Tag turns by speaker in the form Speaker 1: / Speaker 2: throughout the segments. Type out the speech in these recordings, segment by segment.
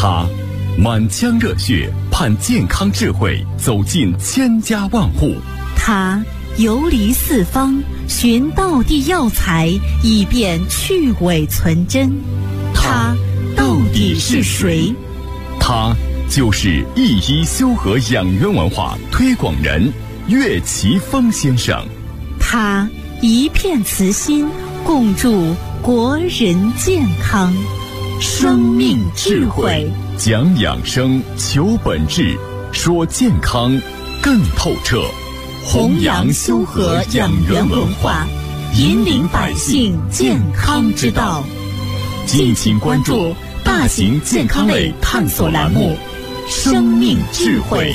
Speaker 1: 他满腔热血盼健康智慧走进千家万户，
Speaker 2: 他游离四方寻道地药材，以便去伪存真。他到底是谁？
Speaker 1: 他就是一一修和养元文化推广人岳奇峰先生。
Speaker 2: 他一片慈心，共筑国人健康。生命智慧，
Speaker 1: 讲养生，求本质，说健康更透彻。
Speaker 2: 弘扬修和养元文化，引领百姓健康之道。
Speaker 1: 敬请关注大型健康类探索栏目《生命智慧》。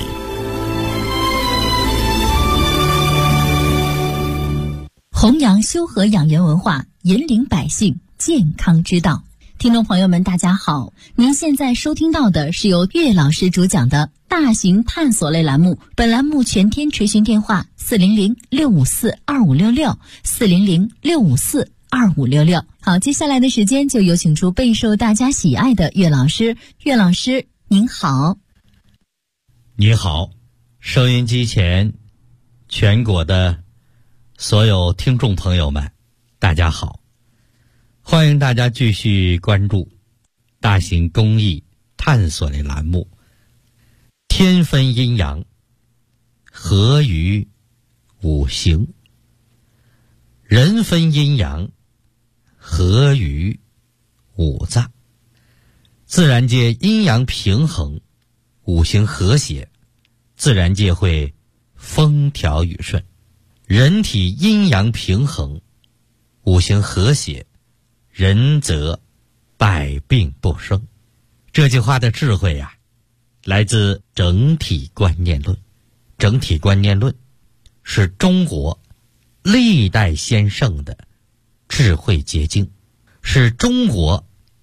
Speaker 3: 弘扬修和养元文化，引领百姓健康之道。听众朋友们，大家好，您现在收听到的是由岳老师主讲的大型探索类栏目。本栏目全天垂询电话400-654-2566，400-654-2566。好，接下来的时间就有请出备受大家喜爱的岳老师。岳老师您好。
Speaker 4: 你好，收音机前全国的所有听众朋友们，大家好，欢迎大家继续关注大型公益探索类栏目。天分阴阳，合于五行；人分阴阳，合于五脏。自然界阴阳平衡，五行和谐，自然界会风调雨顺。人体阴阳平衡，五行和谐，人则百病不生。这句话的智慧啊，来自整体观念论。整体观念论是中国历代先圣的智慧结晶，是中国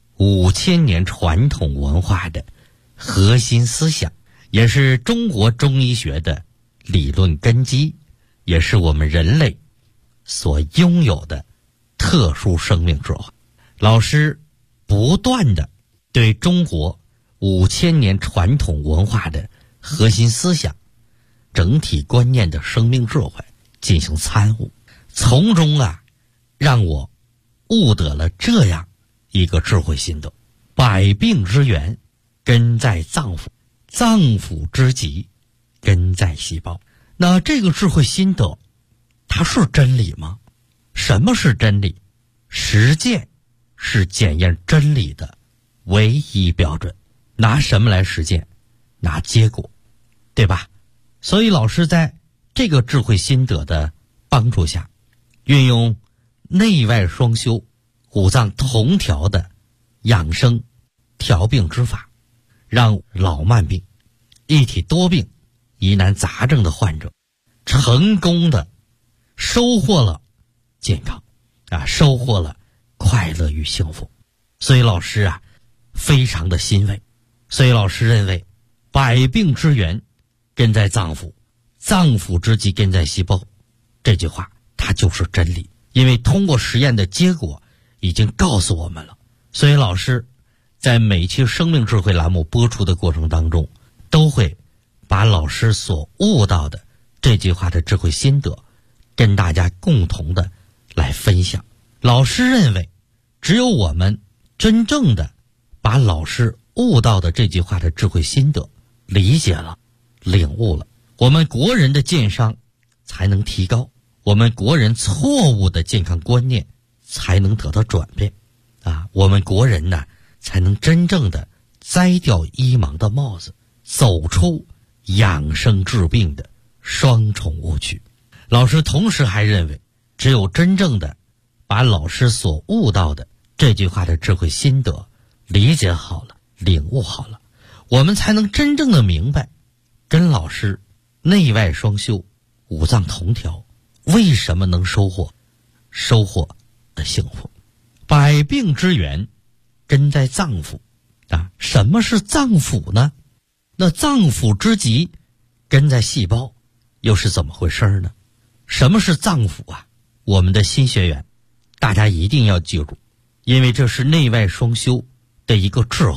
Speaker 4: 5000年传统文化的核心思想，也是中国中医学的理论根基，也是我们人类所拥有的特殊生命智慧。老师不断地对中国5000年传统文化的核心思想、整体观念的生命智慧进行参悟，从中让我悟得了这样一个智慧心得：百病之源根在脏腑，脏腑之疾根在细胞。那这个智慧心得它是真理吗？什么是真理？实践是检验真理的唯一标准。拿什么来实践？拿结果，对吧？所以老师在这个智慧心得的帮助下，运用内外双修、五脏同调的养生调病之法，让老慢病、一体多病、疑难杂症的患者成功的收获了健康收获了快乐与幸福。所以老师非常的欣慰。所以老师认为，百病之源根在脏腑，脏腑之疾根在细胞。这句话它就是真理，因为通过实验的结果已经告诉我们了。所以老师在每期生命智慧栏目播出的过程当中，都会把老师所悟到的这句话的智慧心得跟大家共同的来分享。老师认为，只有我们真正的把老师悟到的这句话的智慧心得理解了、领悟了，我们国人的健商才能提高，我们国人错误的健康观念才能得到转变我们国人呢才能真正的摘掉医盲的帽子，走出养生治病的双重误区。老师同时还认为，只有真正的把老师所悟到的这句话的智慧心得理解好了、领悟好了，我们才能真正的明白，跟老师内外双修、五脏同调，为什么能收获的幸福。百病之源根在脏腑什么是脏腑呢？那脏腑之疾根在细胞，又是怎么回事呢？什么是脏腑我们的新学员大家一定要记住，因为这是内外双修的一个智慧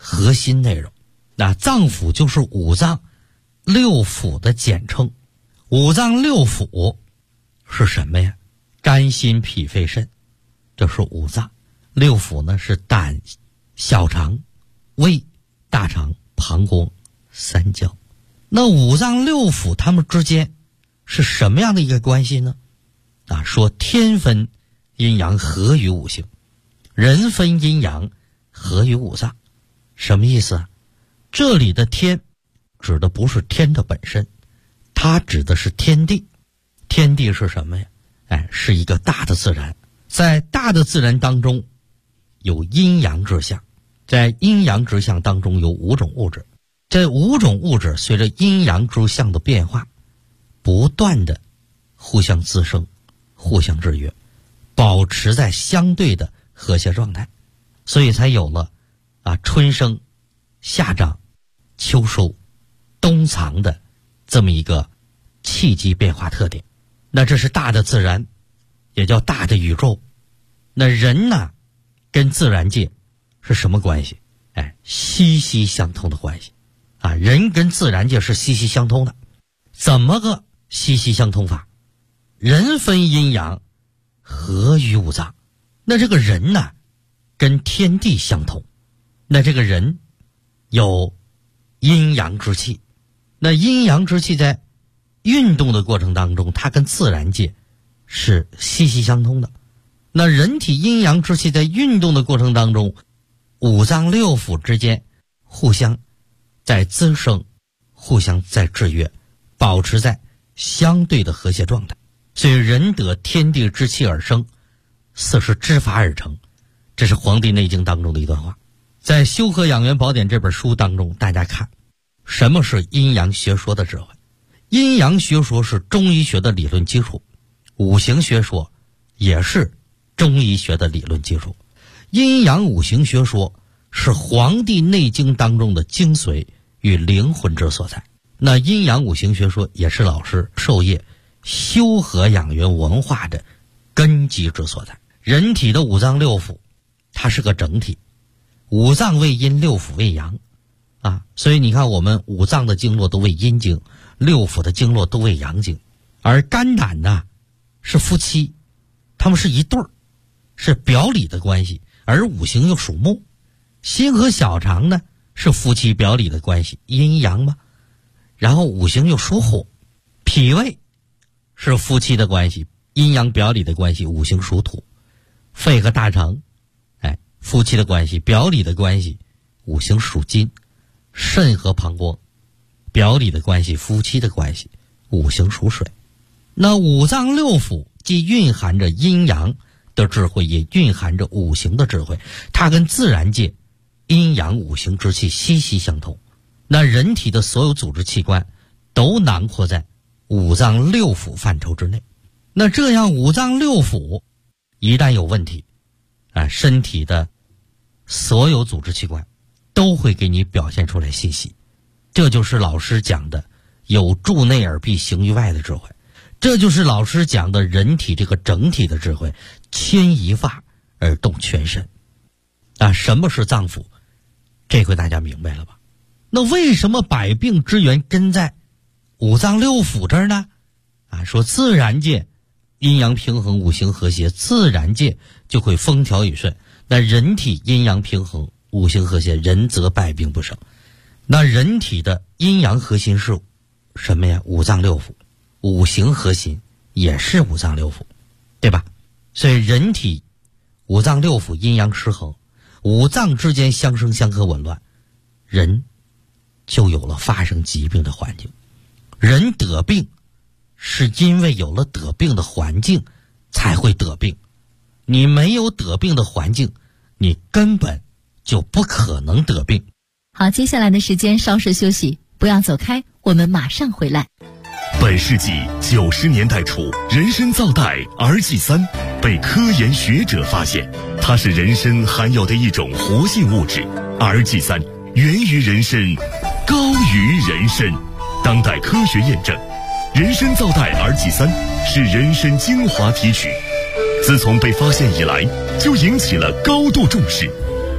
Speaker 4: 核心内容。那脏腑就是五脏六腑的简称。五脏六腑是什么呀？肝心脾肺肾，这是五脏。六腑呢是胆、小肠、胃、大肠、膀胱、三焦。那五脏六腑它们之间是什么样的一个关系呢？说天分阴阳合于五行，人分阴阳合于五脏。什么意思啊？这里的天指的不是天的本身，它指的是天地。天地是什么呀？是一个大的自然。在大的自然当中有阴阳之象，在阴阳之象当中有五种物质。这五种物质随着阴阳之象的变化，不断的互相滋生，互相制约，保持在相对的和谐状态，所以才有了春生、夏长、秋收、冬藏的这么一个气机变化特点。那这是大的自然，也叫大的宇宙。那人呢，跟自然界是什么关系？息息相通的关系人跟自然界是息息相通的。怎么个息息相通法？人分阴阳合于五脏。那这个人呢，跟天地相通。那这个人有阴阳之气。那阴阳之气在运动的过程当中，它跟自然界是息息相通的。那人体阴阳之气在运动的过程当中，五脏六腑之间互相在滋生，互相在制约，保持在相对的和谐状态。所以人得天地之气而生，四时之法而成。这是《黄帝内经》当中的一段话。在《修和养元宝典》这本书当中，大家看什么是阴阳学说的智慧。阴阳学说是中医学的理论基础，五行学说也是中医学的理论基础。阴阳五行学说是《黄帝内经》当中的精髓与灵魂之所在。那阴阳五行学说也是老师授业修和养元文化的根基之所在。人体的五脏六腑它是个整体，五脏为阴，六腑为阳所以你看我们五脏的经络都为阴经，六腑的经络都为阳经。而肝胆呢是夫妻，他们是一对儿，是表里的关系。而五行又属木，心和小肠呢是夫妻表里的关系，阴阳嘛。然后五行又属火，脾胃是夫妻的关系，阴阳表里的关系，五行属土。肺和大肠夫妻的关系，表里的关系，五行属金。肾和膀胱表里的关系，夫妻的关系，五行属水。那五脏六腑既蕴含着阴阳的智慧，也蕴含着五行的智慧，它跟自然界阴阳五行之气息息相通。那人体的所有组织器官都囊括在五脏六腑范畴之内。那这样五脏六腑一旦有问题身体的所有组织器官都会给你表现出来信息。这就是老师讲的有助内而必行于外的智慧，这就是老师讲的人体这个整体的智慧，牵一发而动全身什么是脏腑？这回大家明白了吧？那为什么百病之源根在五脏六腑这儿呢？说自然界阴阳平衡，五行和谐，自然界就会风调雨顺。那人体阴阳平衡，五行和谐，人则百病不生。那人体的阴阳核心是什么呀？五脏六腑。五行核心也是五脏六腑，对吧？所以人体五脏六腑阴阳失衡，五脏之间相生相克紊乱，人就有了发生疾病的环境。人得病是因为有了得病的环境才会得病，你没有得病的环境，你根本就不可能得病。
Speaker 3: 好，接下来的时间稍事休息，不要走开，我们马上回来。
Speaker 1: 本世纪90年代初，人参皂苷 RG3 被科研学者发现，它是人参含有的一种活性物质。RG3 源于人参，高于人参。当代科学验证，人参皂苷 RG3 是人参精华提取，自从被发现以来，就引起了高度重视。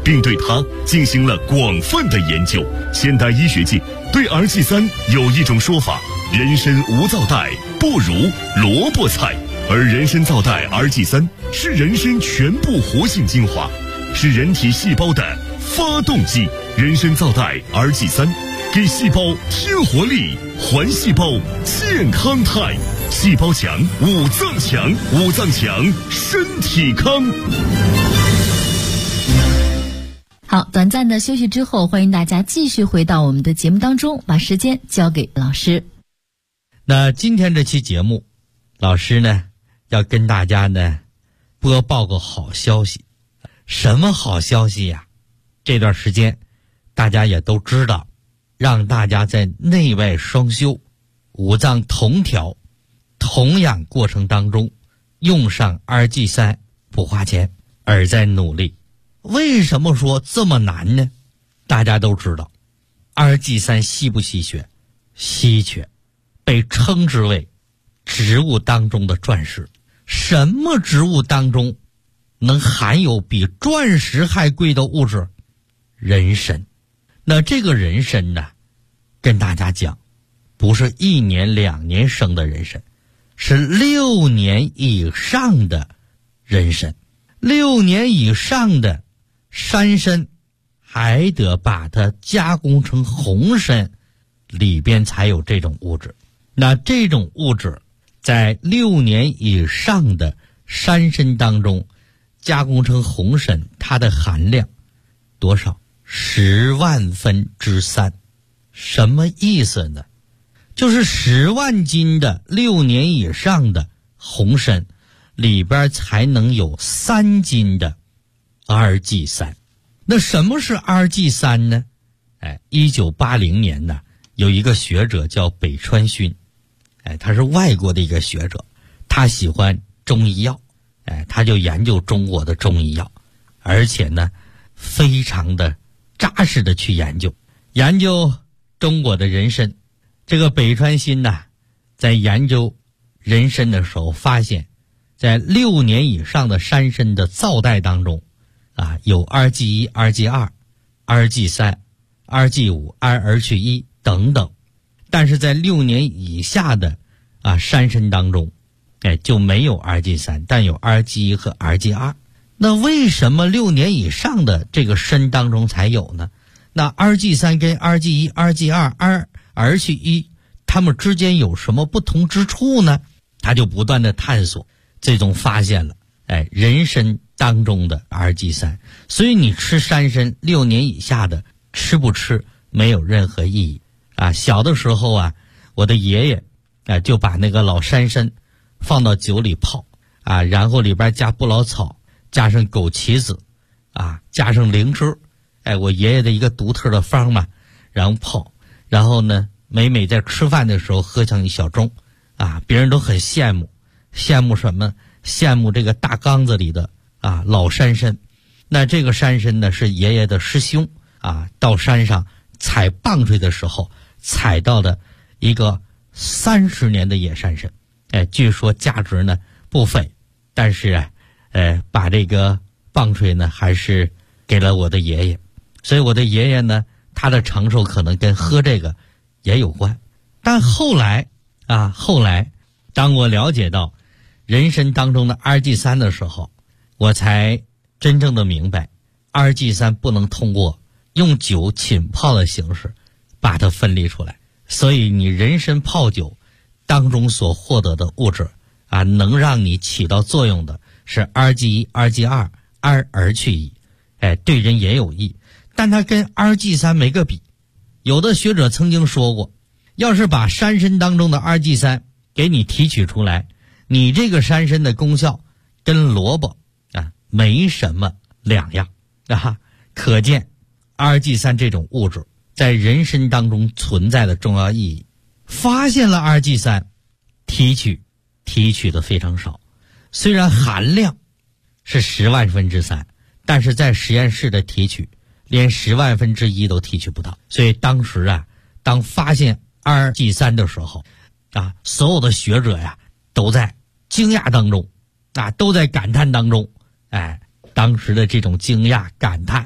Speaker 1: 并对它进行了广泛的研究。现代医学界对 RG3 有一种说法：人参无皂带，不如萝卜菜。而人参皂带 RG3 是人参全部活性精华，是人体细胞的发动机。人参皂带 RG3 给细胞添活力，还细胞健康态。细胞强，五脏强，五脏强，身体康。
Speaker 3: 好，短暂的休息之后，欢迎大家继续回到我们的节目当中，把时间交给老师。
Speaker 4: 那今天这期节目，老师呢要跟大家呢播报个好消息。什么好消息呀？这段时间大家也都知道，让大家在内外双修、五脏同调、同养过程当中用上 RG3 不花钱，而在努力。为什么说这么难呢？大家都知道 RG3 稀不稀缺？稀缺，被称之为植物当中的钻石。什么植物当中能含有比钻石还贵的物质？人参。那这个人参呢，跟大家讲，不是1年2年生的人参，是6年以上的人参。6年以上的山参还得把它加工成红参，里边才有这种物质。那这种物质在6年以上的山参当中加工成红参，它的含量多少？10万分之3。什么意思呢？就是10万斤的6年以上的红参里边才能有3斤的 RG3。那什么是 RG3 呢？1980年呢，有一个学者叫北川勋，他是外国的一个学者，他喜欢中医药，他就研究中国的中医药，而且呢非常的扎实的去研究中国的人参。这个北川勋呢，在研究人参的时候发现，在6年以上的山参的皂带当中有 RG1、RG2、RG3、RG5、R-1等等，但是在6年以下的山参当中就没有 RG3， 但有 RG1 和 RG2。那为什么6年以上的这个参当中才有呢？那 RG3 跟 RG1、RG2、R-1它们之间有什么不同之处呢？他就不断的探索，最终发现了人参当中的 RG3。所以你吃山参6年以下的，吃不吃没有任何意义小的时候我的爷爷就把那个老山参放到酒里泡然后里边加不老草，加上枸杞子加上灵芝，我爷爷的一个独特的方嘛，然后泡，然后呢每每在吃饭的时候喝上一小盅别人都很羡慕什么？羡慕这个大缸子里的老山参。那这个山参呢是爷爷的师兄到山上采棒槌的时候采到的一个30年的野山参，据说价值呢不菲，但是把这个棒槌呢还是给了我的爷爷。所以我的爷爷呢，他的长寿可能跟喝这个也有关。但后来当我了解到人参当中的 RG3 的时候，我才真正的明白 RG3 不能通过用酒浸泡的形式把它分离出来。所以你人参泡酒当中所获得的物质能让你起到作用的是 RG1、RG2、R-1，对人也有益，但它跟 RG3 没个比。有的学者曾经说过，要是把山参当中的 RG3 给你提取出来，你这个山参的功效跟萝卜没什么两样可见 RG3 这种物质在人参当中存在的重要意义。发现了 RG3 提取的非常少，虽然含量是10万分之3，但是在实验室的提取连10万分之1都提取不到。所以当时当发现 RG3 的时候所有的学者都在惊讶当中都在感叹当中当时的这种惊讶感叹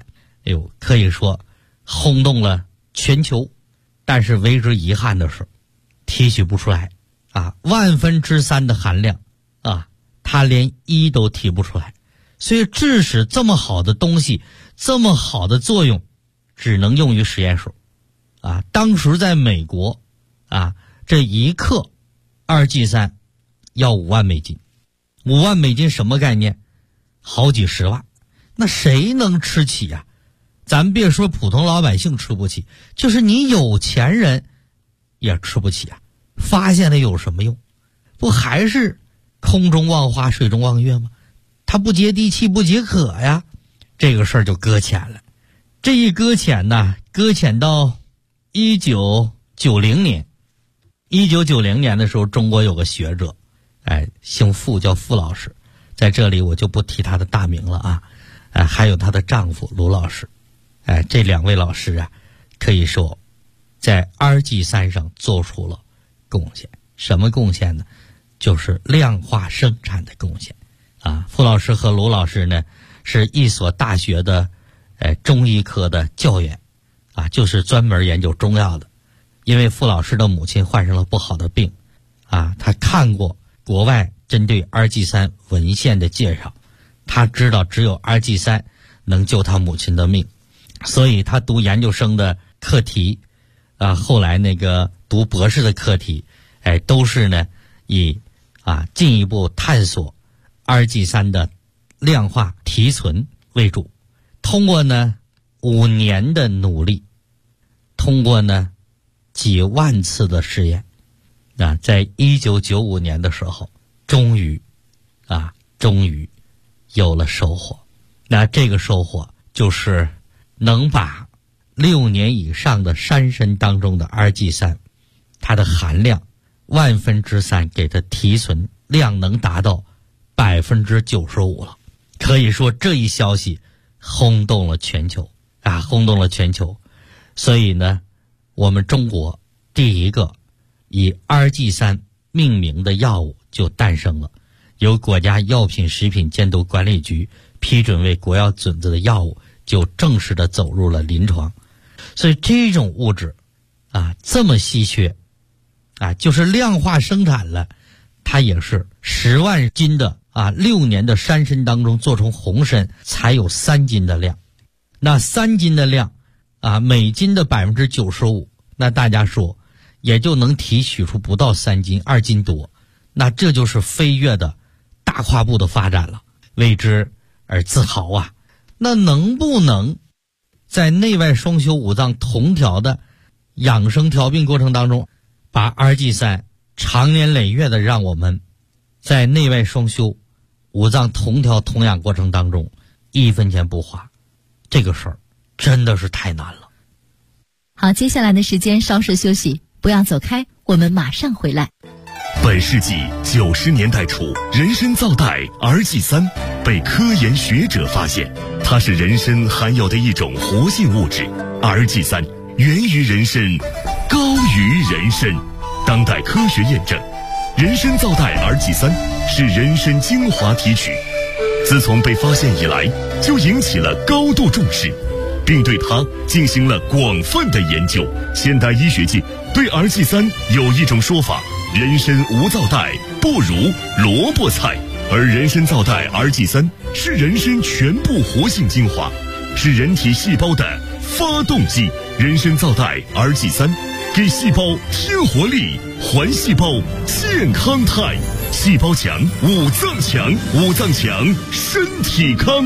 Speaker 4: 可以说轰动了全球。但是为之遗憾的是，提取不出来，3/1000的含量它连1都提不出来。所以致使这么好的东西，这么好的作用，只能用于实验室。当时在美国这1克2G3要$5万，$5万什么概念？好几十万。那谁能吃起呀？咱别说普通老百姓吃不起，就是你有钱人也吃不起啊。发现了有什么用？不还是空中望花水中望月吗？它不接地气不解渴呀。这个事儿就搁浅了。这一搁浅呢，搁浅到1990年。1990年的时候，中国有个学者，姓傅，叫傅老师，在这里我就不提他的大名了还有他的丈夫卢老师，这2位老师可以说在2G3上做出了贡献。什么贡献呢？就是量化生产的贡献傅老师和卢老师呢，是一所大学的中医科的教员就是专门研究中药的。因为傅老师的母亲患上了不好的病他看过国外针对 2G3 文献的介绍，他知道只有 2G3 能救他母亲的命，所以他读研究生的课题后来那个读博士的课题都是呢以进一步探索 2G3 的量化提纯为主。通过呢5年的努力，通过呢几万次的试验在1995年的时候，终于有了收获。那这个收获就是能把6年以上的山参当中的 2G3 它的含量3/1000给它提纯量能达到95%了。可以说这一消息轰动了全球轰动了全球。所以呢，我们中国第一个以 2G3 命名的药物就诞生了，由国家药品食品监督管理局批准为国药准则的药物就正式的走入了临床。所以这种物质这么稀缺就是量化生产了，它也是10万斤的6年的山参当中做成红参才有3斤的量。那3斤的量每斤的95%，那大家说也就能提取出不到3斤，2斤多。那这就是飞跃的大跨步的发展了，为之而自豪那能不能在内外双修五脏同调的养生调病过程当中，把 2G3 长年累月的让我们在内外双修五脏同调同养过程当中1分钱不花？这个事儿真的是太难了。
Speaker 3: 好，接下来的时间稍事休息，不要走开，我们马上回来。
Speaker 1: 本世纪90年代初，人参皂苷 2G3 被科研学者发现，它是人参含有的一种活性物质。2G3 源于人参，高于人参。当代科学验证，人参皂苷 2G3 是人参精华提取，自从被发现以来，就引起了高度重视，并对它进行了广泛的研究。现代医学界对 2G3 有一种说法：人参无皂苷不如萝卜菜，而人参皂苷 2G3 是人参全部活性精华，是人体细胞的发动机。人参皂苷 2G3 给细胞添活力，还细胞健康态。细胞强，五脏强，五脏强，身体康。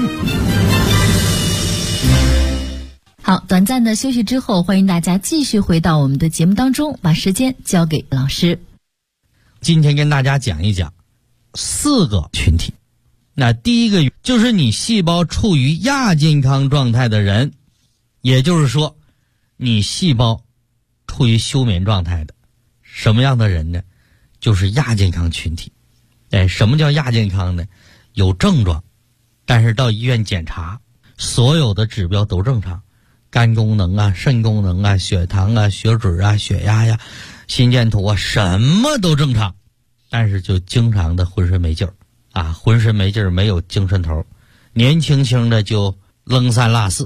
Speaker 3: 好，短暂的休息之后，欢迎大家继续回到我们的节目当中，把时间交给老师。
Speaker 4: 今天跟大家讲一讲4个群体。那第一个就是你细胞处于亚健康状态的人，也就是说你细胞处于休眠状态的。什么样的人呢？就是亚健康群体。什么叫亚健康呢？有症状，但是到医院检查，所有的指标都正常，肝功能肾功能血糖血脂血压心电图什么都正常，但是就经常的浑身没劲儿浑身没劲儿，没有精神头，年轻轻的就扔三落四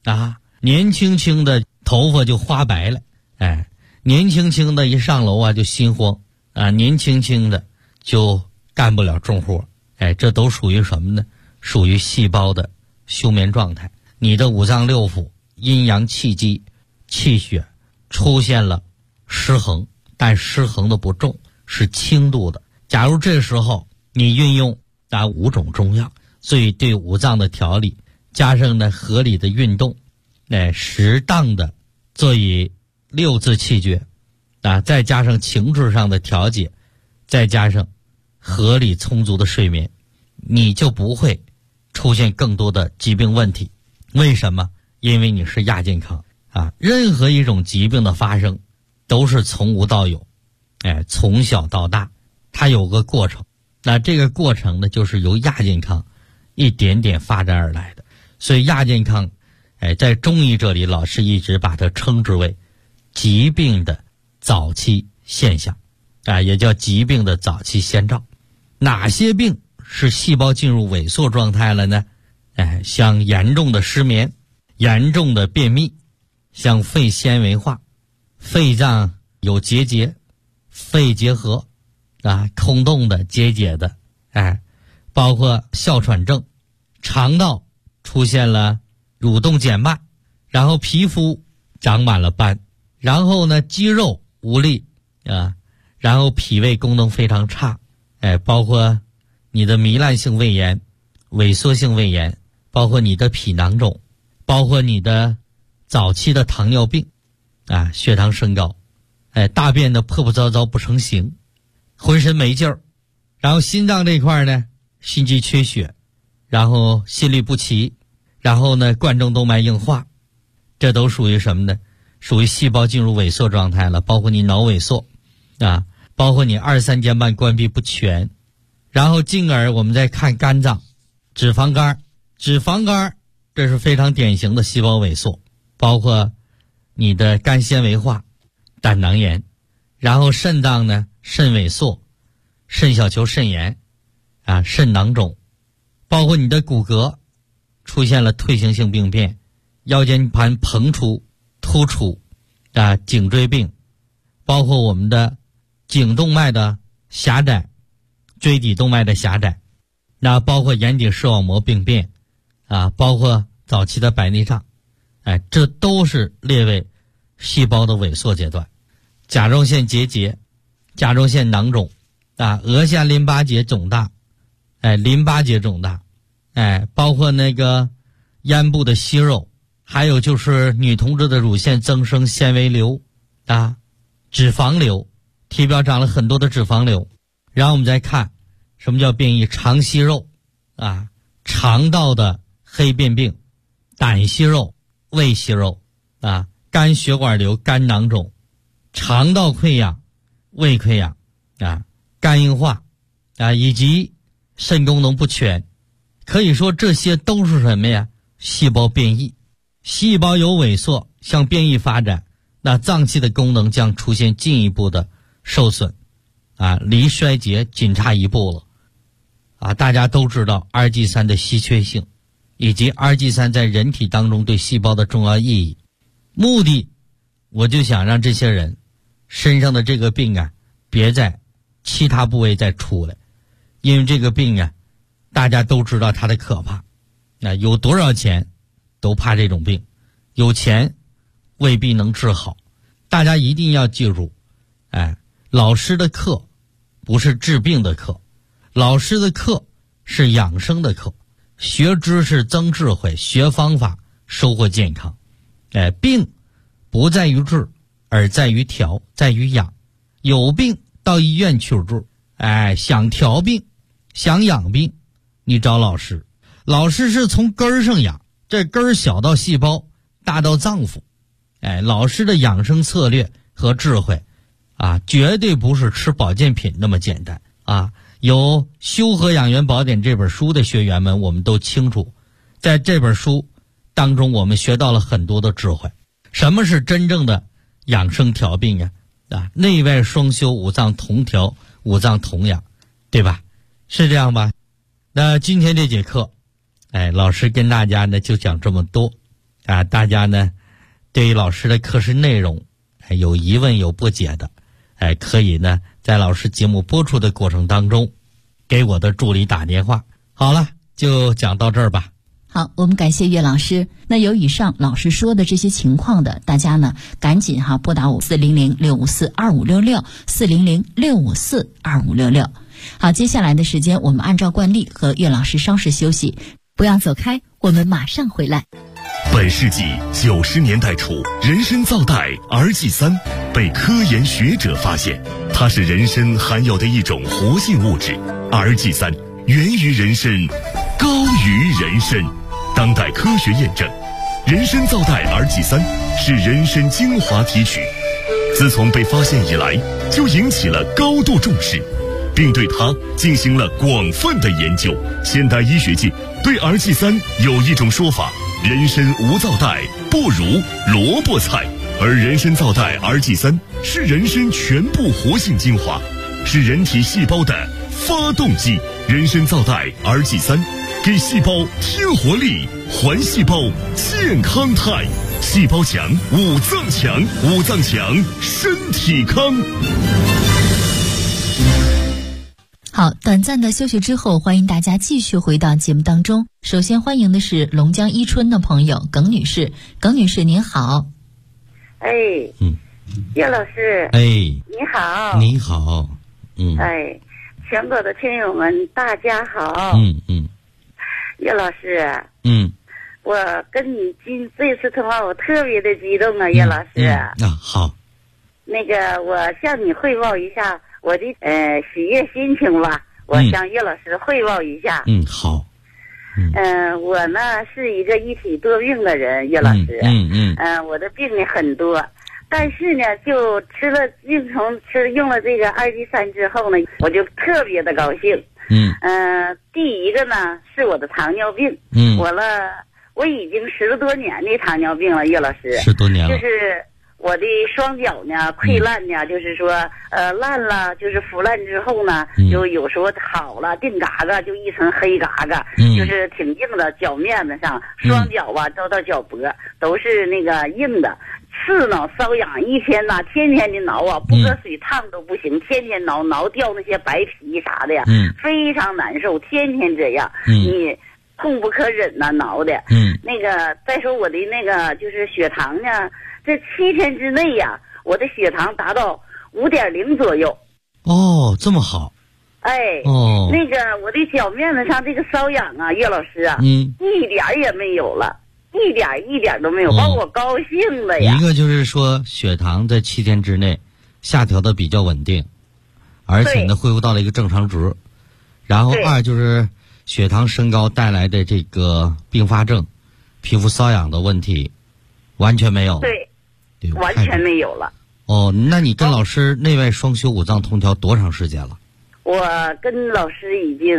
Speaker 4: 啊，年轻轻的头发就花白了，哎，年轻轻的一上楼啊就心慌啊，年轻轻的就干不了重活，哎，这都属于什么呢？属于细胞的休眠状态。你的五脏六腑、阴阳气机、气血出现了失衡，但失衡的不重，是轻度的。假如这时候你运用5种中药，所以对五脏的调理，加上呢合理的运动，适当的做以6字气诀再加上情志上的调节，再加上合理充足的睡眠，你就不会出现更多的疾病问题。为什么？因为你是亚健康啊！任何一种疾病的发生都是从无到有，从小到大它有个过程，那这个过程呢就是由亚健康一点点发展而来的。所以亚健康在中医这里老师一直把它称之为疾病的早期现象也叫疾病的早期先兆。哪些病是细胞进入萎缩状态了呢？像严重的失眠、严重的便秘，像肺纤维化、肺脏有结节、肺结核空洞的、结节的，包括哮喘症，肠道出现了蠕动减慢，然后皮肤长满了斑，然后呢肌肉无力然后脾胃功能非常差，包括你的糜烂性胃炎、萎缩性胃炎，包括你的脾囊肿，包括你的早期的糖尿病血糖升高，大便的破破糟糟不成形，浑身没劲儿，然后心脏这块呢心肌缺血，然后心律不齐，然后呢冠状动脉硬化，这都属于什么呢？属于细胞进入萎缩状态了。包括你脑萎缩包括你二三尖瓣关闭不全，然后进而我们再看肝脏、脂肪肝，这是非常典型的细胞萎缩，包括你的肝纤维化、胆囊炎，然后肾脏呢肾萎缩、肾小球肾炎肾囊肿，包括你的骨骼出现了退行性病变，腰间盘膨出、突出颈椎病，包括我们的颈动脉的狭窄、椎底动脉的狭窄，包括眼底视网膜病变包括早期的白内障，这都是列为细胞的萎缩阶段。甲状腺结节、甲状腺囊肿额下淋巴结肿大，淋巴结肿大，包括那个咽部的息肉，还有就是女同志的乳腺增生纤维瘤脂肪瘤，体表长了很多的脂肪瘤。然后我们再看什么叫变异，肠息肉肠道的黑变病、胆息肉、胃息肉肝血管瘤、肝囊肿、肠道溃疡、胃溃疡肝硬化以及肾功能不全。可以说这些都是什么呀？细胞变异。细胞有萎缩向变异发展，那脏器的功能将出现进一步的受损离衰竭仅差一步了大家都知道 RG3 的稀缺性，以及 RG3 在人体当中对细胞的重要意义。目的我就想让这些人身上的这个病别在其他部位再出来，因为这个病大家都知道它的可怕，有多少钱都怕这种病，有钱未必能治好。大家一定要记住老师的课不是治病的课，老师的课是养生的课，学知识增智慧，学方法收获健康。病不在于治，而在于调，在于养。有病到医院求助，想调病想养病你找老师，老师是从根儿上养，这根儿小到细胞，大到脏腑。老师的养生策略和智慧绝对不是吃保健品那么简单有《修和养元宝典》这本书的学员们，我们都清楚，在这本书当中我们学到了很多的智慧。什么是真正的养生调病内外双修，五脏同调，五脏同养，对吧？是这样吧？那今天这节课老师跟大家呢就讲这么多。 大家呢对于老师的课时内容有疑问有不解的，可以呢在老师节目播出的过程当中给我的助理打电话。好了，就讲到这儿吧。
Speaker 3: 好，我们感谢岳老师。那有以上老师说的这些情况的，大家呢赶紧拨打400-654-2566，400-654-2566。好，接下来的时间我们按照惯例和岳老师稍事休息，不要走开，我们马上回来。
Speaker 1: 本世纪90年代初，人参皂苷 RG3 被科研学者发现，它是人参含有的一种活性物质。RG3 源于人参，高于人参。当代科学验证，人参皂苷 RG3 是人参精华提取，自从被发现以来，就引起了高度重视，并对它进行了广泛的研究。现代医学界对 RG3 有一种说法：人参无皂苷不如萝卜菜，而人参皂苷 RG3 是人参全部活性精华，是人体细胞的发动机。人参皂苷 RG3 给细胞添活力，还细胞健康态，细胞强，五脏强，五脏强，身体康。
Speaker 3: 好，短暂的休息之后，欢迎大家继续回到节目当中。首先欢迎的是龙江伊春的朋友耿女士。耿女士您好。
Speaker 5: 岳老师。
Speaker 4: 你
Speaker 5: 好。
Speaker 4: 你好。
Speaker 5: 全国的听友们大家好。岳老师。我跟你这次通话我特别的激动啊，岳老师。
Speaker 4: 好。
Speaker 5: 那个我向你汇报一下我的喜悦心情吧，我向岳老师汇报一下。
Speaker 4: 好。
Speaker 5: 我呢是一个一体多病的人，岳老师。我的病呢很多，但是呢就用了这个RG3之后呢，我就特别的高兴。第一个呢是我的糖尿病。我已经10多年的糖尿病了，岳老师。
Speaker 4: 10多年了。
Speaker 5: 就是我的双脚呢溃烂呢，就是说烂了，就是腐烂之后呢，就有时候好了定嘎嘎就一层黑嘎嘎，就是挺硬的，脚面子上双脚吧到脚脖都是那个硬的，刺挠瘙痒，一天呐天天的挠啊，不搁水烫都不行，天天挠掉那些白皮啥的呀，非常难受，天天这样，你痛不可忍呐，挠的。那个再说我的那个就是血糖呢，这7天之内呀，我的血糖达到5.0左右。
Speaker 4: 哦，这么好。
Speaker 5: 那个我的脚面子上这个瘙痒啊，岳老师啊，一点也没有了，一点都没有，把我高兴的呀。
Speaker 4: 一个就是说血糖在7天之内下调的比较稳定，而且呢恢复到了一个正常值。然后二就是血糖升高带来的这个并发症，皮肤瘙痒的问题完全没有。对，
Speaker 5: 完全没有了。
Speaker 4: 那你跟老师内外双修五脏通调多长时间了？
Speaker 5: 我跟老师已经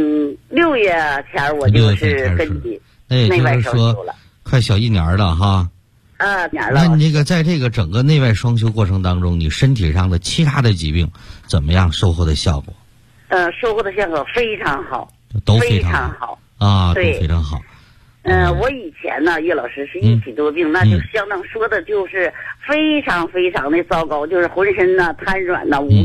Speaker 5: 6月前我就是跟你内外双修了，
Speaker 4: 快小1年了哈。
Speaker 5: 年了。
Speaker 4: 那你这个在这个整个内外双修过程当中，你身体上的其他的疾病怎么样收获的效果？
Speaker 5: 收获的效果非常好，
Speaker 4: 都非常好啊，都非常好。
Speaker 5: 我以前呢，岳老师是一体多病，那就相当说的就是非常非常的糟糕，就是浑身呢瘫软呢无